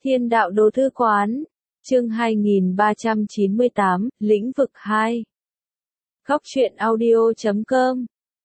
Thiên đạo đồ thư quán. Chương 2398, lĩnh vực 2. Góc truyện audio.com.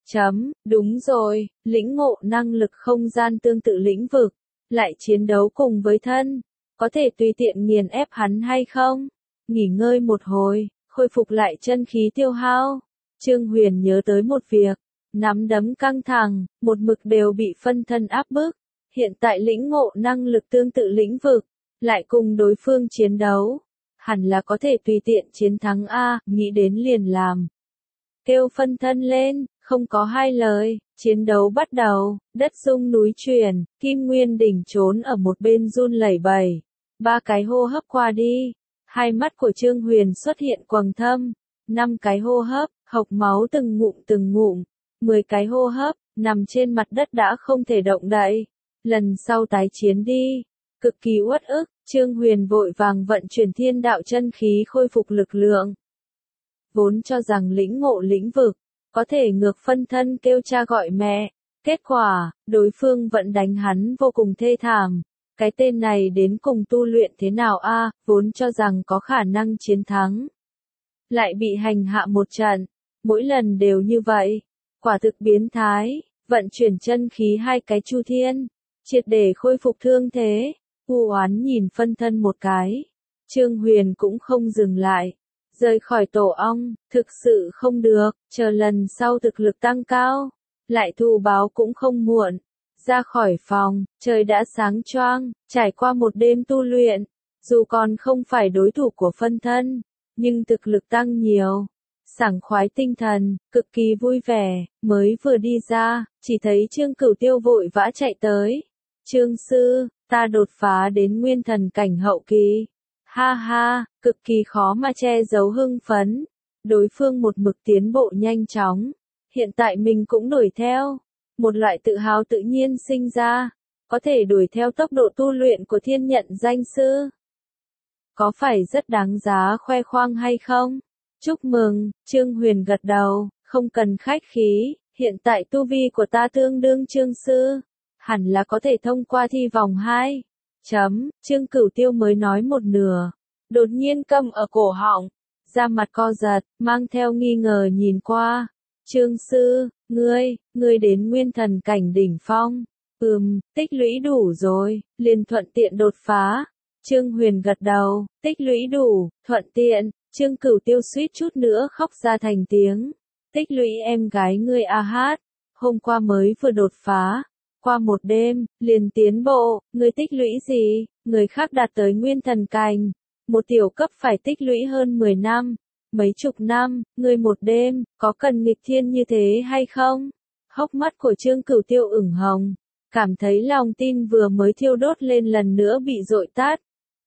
Đúng rồi, lĩnh ngộ năng lực không gian tương tự lĩnh vực, lại chiến đấu cùng với thân, có thể tùy tiện nghiền ép hắn hay không? Nghỉ ngơi một hồi, khôi phục lại chân khí tiêu hao. Trương Huyền nhớ tới một việc, nắm đấm căng thẳng, một mực đều bị phân thân áp bức. Hiện tại lĩnh ngộ năng lực tương tự lĩnh vực, lại cùng đối phương chiến đấu, hẳn là có thể tùy tiện chiến thắng a, nghĩ đến liền làm. Kêu phân thân lên, không có hai lời, chiến đấu bắt đầu, đất rung núi chuyển, Kim Nguyên Đỉnh trốn ở một bên run lẩy bẩy. 3 cái hô hấp qua đi, hai mắt của Trương Huyền xuất hiện quầng thâm, 5 cái hô hấp, hộc máu từng ngụm, 10 cái hô hấp, nằm trên mặt đất đã không thể động đậy. Lần sau tái chiến đi. Cực kỳ uất ức, Trương Huyền vội vàng vận chuyển thiên đạo chân khí khôi phục lực lượng. Vốn cho rằng lĩnh ngộ lĩnh vực, có thể ngược phân thân kêu cha gọi mẹ. Kết quả, đối phương vẫn đánh hắn vô cùng thê thảm. Cái tên này đến cùng tu luyện thế nào a, vốn cho rằng có khả năng chiến thắng. Lại bị hành hạ một trận, mỗi lần đều như vậy. Quả thực biến thái, vận chuyển chân khí 2 cái chu thiên, triệt để khôi phục thương thế. U oán nhìn phân thân một cái. Trương Huyền cũng không dừng lại. Rời khỏi tổ ong, thực sự không được, chờ lần sau thực lực tăng cao. Lại thù báo cũng không muộn. Ra khỏi phòng, trời đã sáng choang, trải qua một đêm tu luyện. Dù còn không phải đối thủ của phân thân, nhưng thực lực tăng nhiều. Sảng khoái tinh thần, cực kỳ vui vẻ, mới vừa đi ra, chỉ thấy Trương Cửu Tiêu vội vã chạy tới. Trương sư, ta đột phá đến nguyên thần cảnh hậu kỳ. Ha ha, cực kỳ khó mà che giấu hưng phấn. Đối phương một mực tiến bộ nhanh chóng. Hiện tại mình cũng đuổi theo. Một loại tự hào tự nhiên sinh ra. Có thể đuổi theo tốc độ tu luyện của thiên nhận danh sư. Có phải rất đáng giá khoe khoang hay không? Chúc mừng, Trương Huyền gật đầu, không cần khách khí. Hiện tại tu vi của ta tương đương Trương sư. Hẳn là có thể thông qua thi vòng 2. Trương Cửu Tiêu mới nói một nửa. Đột nhiên câm ở cổ họng. Da mặt co giật, mang theo nghi ngờ nhìn qua. Trương sư, ngươi đến nguyên thần cảnh đỉnh phong. Tích lũy đủ rồi, liền thuận tiện đột phá. Trương Huyền gật đầu, tích lũy đủ, thuận tiện. Trương Cửu Tiêu suýt chút nữa khóc ra thành tiếng. Tích lũy em gái ngươi a hát. Hôm qua mới vừa đột phá. Qua một đêm, liền tiến bộ, ngươi tích lũy gì, người khác đạt tới nguyên thần cảnh. Một tiểu cấp phải tích lũy hơn 10 năm, mấy chục năm, ngươi một đêm, có cần nghịch thiên như thế hay không? Hốc mắt của Trương Cửu Tiêu ửng hồng, cảm thấy lòng tin vừa mới thiêu đốt lên lần nữa bị dội tát.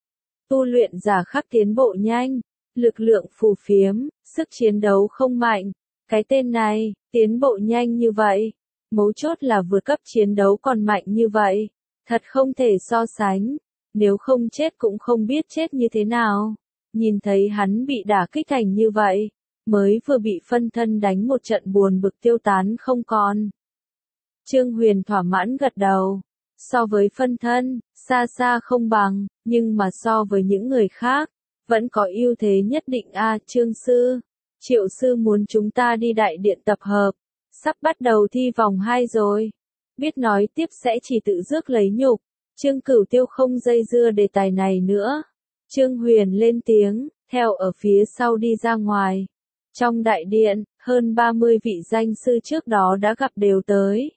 Tu luyện giả khắc tiến bộ nhanh, lực lượng phù phiếm, sức chiến đấu không mạnh. Cái tên này, tiến bộ nhanh như vậy. Mấu chốt là vượt cấp chiến đấu còn mạnh như vậy. Thật không thể so sánh. Nếu không chết cũng không biết chết như thế nào. Nhìn thấy hắn bị đả kích thành như vậy. Mới vừa bị phân thân đánh một trận buồn bực tiêu tán không còn. Trương Huyền thỏa mãn gật đầu. So với phân thân, xa xa không bằng. Nhưng mà so với những người khác, vẫn có ưu thế nhất định a. Trương sư, Triệu sư muốn chúng ta đi đại điện tập hợp. Sắp bắt đầu thi vòng 2 rồi. Biết nói tiếp sẽ chỉ tự rước lấy nhục. Trương Cửu Tiêu không dây dưa đề tài này nữa. Trương Huyền lên tiếng, theo ở phía sau đi ra ngoài. Trong đại điện, hơn 30 vị danh sư trước đó đã gặp đều tới.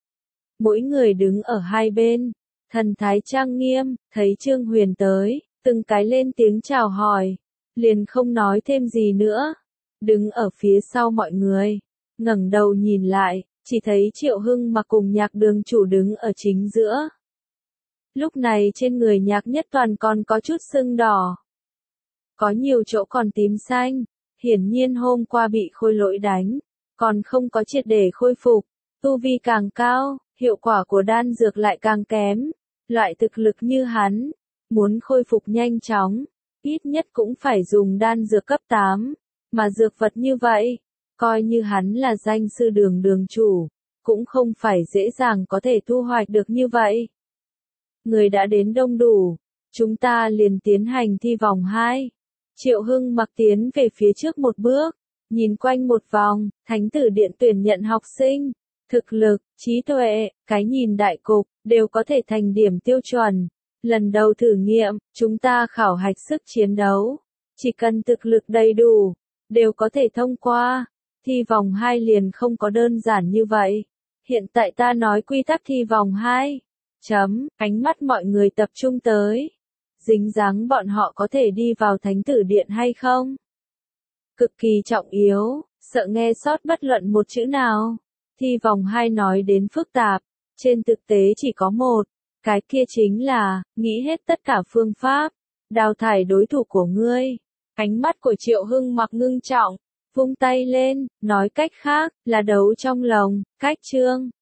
Mỗi người đứng ở hai bên, thần thái trang nghiêm, thấy Trương Huyền tới, từng cái lên tiếng chào hỏi. Liền không nói thêm gì nữa. Đứng ở phía sau mọi người. Ngẩng đầu nhìn lại, chỉ thấy Triệu Hưng mà cùng Nhạc Đường chủ đứng ở chính giữa. Lúc này trên người Nhạc Nhất Toàn còn có chút sưng đỏ. Có nhiều chỗ còn tím xanh, hiển nhiên hôm qua bị khôi lỗi đánh, còn không có triệt để khôi phục. Tu vi càng cao, hiệu quả của đan dược lại càng kém. Loại thực lực như hắn, muốn khôi phục nhanh chóng, ít nhất cũng phải dùng đan dược cấp 8, mà dược vật như vậy. Coi như hắn là danh sư đường chủ, cũng không phải dễ dàng có thể thu hoạch được như vậy. Người đã đến đông đủ, chúng ta liền tiến hành thi vòng 2. Triệu Hưng Mặc tiến về phía trước một bước, nhìn quanh một vòng, Thánh tử điện tuyển nhận học sinh, thực lực, trí tuệ, cái nhìn đại cục, đều có thể thành điểm tiêu chuẩn. Lần đầu thử nghiệm, chúng ta khảo hạch sức chiến đấu. Chỉ cần thực lực đầy đủ, đều có thể thông qua. Thi vòng 2 liền không có đơn giản như vậy. Hiện tại ta nói quy tắc thi vòng 2. Ánh mắt mọi người tập trung tới. Dính dáng bọn họ có thể đi vào Thánh tử điện hay không? Cực kỳ trọng yếu, sợ nghe sót bất luận một chữ nào. Thi vòng 2 nói đến phức tạp, trên thực tế chỉ có một, cái kia chính là, nghĩ hết tất cả phương pháp, đào thải đối thủ của ngươi. Ánh mắt của Triệu Hưng Mặc ngưng trọng, vung tay lên, nói cách khác, là đấu trong lòng, cách chương.